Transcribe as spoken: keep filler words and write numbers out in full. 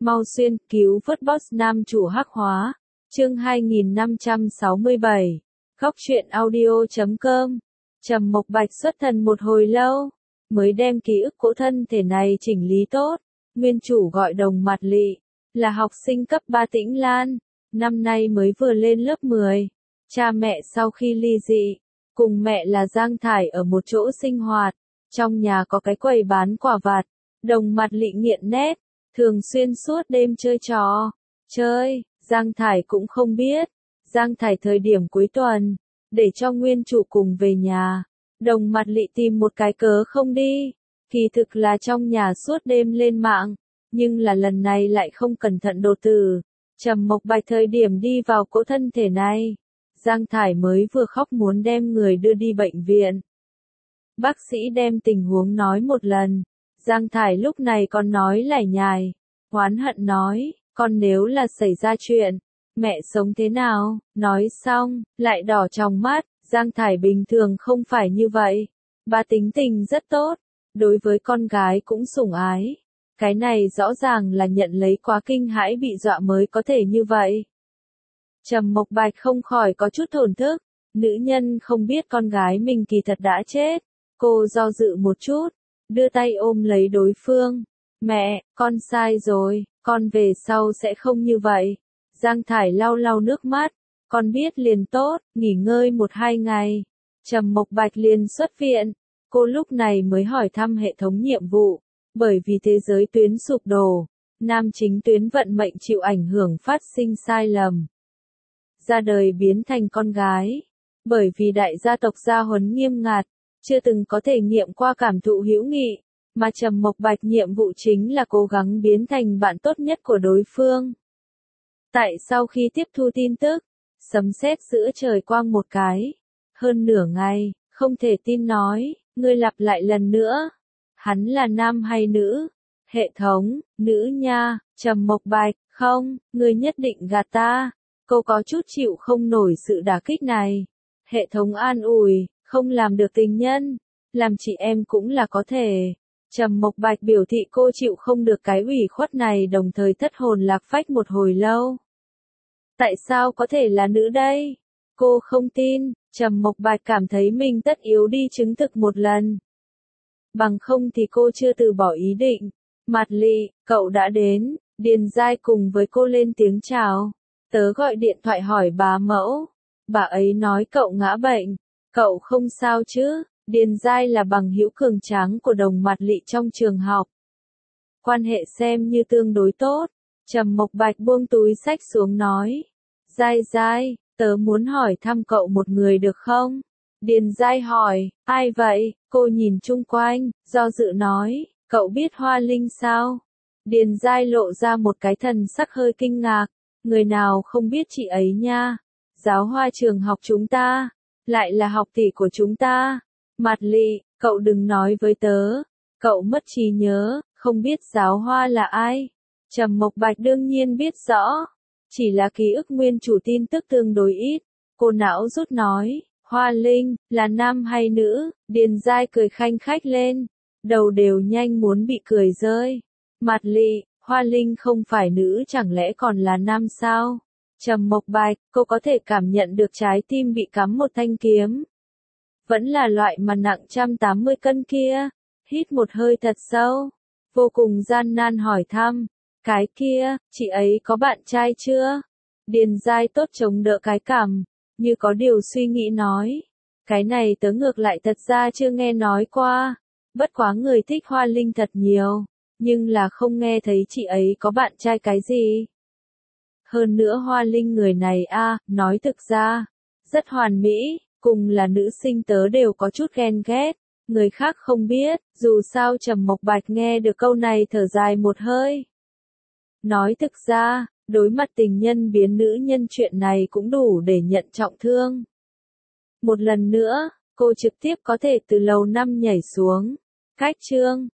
Mau xuyên, cứu vớt boss nam chủ hắc hóa. Chương hai nghìn năm trăm sáu mươi bảy. Góc truyện audio chấm com. Trầm Mộc Bạch xuất thần một hồi lâu, mới đem ký ức cỗ thân thể này chỉnh lý tốt. Nguyên chủ gọi Đồng Mạt Lị, là học sinh cấp ba Tĩnh Lan, năm nay mới vừa lên lớp mười. Cha mẹ sau khi ly dị, cùng mẹ là Giang Thải ở một chỗ sinh hoạt. Trong nhà có cái quầy bán quả vặt. Đồng Mạt Lị nghiện nét, thường xuyên suốt đêm chơi trò. Chơi, Giang Thải cũng không biết. Giang Thải thời điểm cuối tuần, để cho nguyên chủ cùng về nhà. Đồng Mạt Lị tìm một cái cớ không đi. Kỳ thực là trong nhà suốt đêm lên mạng, nhưng là lần này lại không cẩn thận đột tử. Trầm Mộc Bạch thời điểm đi vào cỗ thân thể này, Giang Thải mới vừa khóc muốn đem người đưa đi bệnh viện. Bác sĩ đem tình huống nói một lần, Giang Thải lúc này còn nói lải nhải, oán hận nói, con nếu là xảy ra chuyện, mẹ sống thế nào, nói xong, lại đỏ trong mắt. Giang Thải bình thường không phải như vậy, bà tính tình rất tốt, đối với con gái cũng sủng ái. Cái này rõ ràng là nhận lấy quá kinh hãi bị dọa mới có thể như vậy. Trầm Mộc Bạch không khỏi có chút thổn thức, nữ nhân không biết con gái mình kỳ thật đã chết. Cô do dự một chút, đưa tay ôm lấy đối phương. Mẹ, con sai rồi, con về sau sẽ không như vậy. Giang Thải lau lau nước mắt, con biết liền tốt, nghỉ ngơi một hai ngày. Trầm Mộc Bạch liền xuất viện, cô lúc này mới hỏi thăm hệ thống nhiệm vụ, bởi vì thế giới tuyến sụp đổ, nam chính tuyến vận mệnh chịu ảnh hưởng phát sinh sai lầm. Ra đời biến thành con gái, bởi vì đại gia tộc gia huấn nghiêm ngặt, chưa từng có thể nghiệm qua cảm thụ hữu nghị, mà Trầm Mộc Bạch nhiệm vụ chính là cố gắng biến thành bạn tốt nhất của đối phương. Tại sau khi tiếp thu tin tức, sấm sét giữa trời quang một cái, hơn nửa ngày, không thể tin nói, ngươi lặp lại lần nữa, hắn là nam hay nữ? Hệ thống, nữ nha. Trầm Mộc Bạch, không, ngươi nhất định gạt ta. Cô có chút chịu không nổi sự đả kích này. Hệ thống an ủi, không làm được tình nhân, làm chị em cũng là có thể. Trầm Mộc Bạch biểu thị cô chịu không được cái ủy khuất này, đồng thời thất hồn lạc phách một hồi lâu. Tại sao có thể là nữ đây? Cô không tin. Trầm Mộc Bạch cảm thấy mình tất yếu đi chứng thực một lần. Bằng không thì cô chưa từ bỏ ý định. Mạt Lị, cậu đã đến. Điền Giai cùng với cô lên tiếng chào. Tớ gọi điện thoại hỏi bà mẫu. Bà ấy nói cậu ngã bệnh. Cậu không sao chứ? Điền Giai là bằng hữu cường tráng của Đồng Mạt Lị trong trường học. Quan hệ xem như tương đối tốt. Trầm Mộc Bạch buông túi xách xuống nói. Giai Giai, tớ muốn hỏi thăm cậu một người được không? Điền Giai hỏi, ai vậy? Cô nhìn chung quanh, do dự nói, cậu biết Hoa Linh sao? Điền Giai lộ ra một cái thần sắc hơi kinh ngạc, người nào không biết chị ấy nha? Giáo hoa trường học chúng ta, lại là học tỷ của chúng ta. Mạt Lị, cậu đừng nói với tớ, cậu mất trí nhớ, không biết giáo hoa là ai? Trầm Mộc Bạch đương nhiên biết rõ, chỉ là ký ức nguyên chủ tin tức tương đối ít. Cô não rút nói, Hoa Linh, là nam hay nữ? Điền Giai cười khanh khách lên, đầu đều nhanh muốn bị cười rơi. Mạt Lị, Hoa Linh không phải nữ chẳng lẽ còn là nam sao? Trầm Mộc Bạch, cô có thể cảm nhận được trái tim bị cắm một thanh kiếm. Vẫn là loại mà nặng một trăm tám mươi cân kia. Hít một hơi thật sâu, vô cùng gian nan hỏi thăm. Cái kia, chị ấy có bạn trai chưa? Điền Giai tốt chống đỡ cái cằm, như có điều suy nghĩ nói. Cái này tớ ngược lại thật ra chưa nghe nói qua. Bất quá người thích Hoa Linh thật nhiều, nhưng là không nghe thấy chị ấy có bạn trai cái gì. Hơn nữa Hoa Linh người này a, à, nói thực ra, rất hoàn mỹ, cùng là nữ sinh tớ đều có chút ghen ghét. Người khác không biết, dù sao Trầm Mộc Bạch nghe được câu này thở dài một hơi. Nói thực ra, đối mặt tình nhân biến nữ nhân chuyện này cũng đủ để nhận trọng thương. Một lần nữa, cô trực tiếp có thể từ lầu năm nhảy xuống. Cách chương.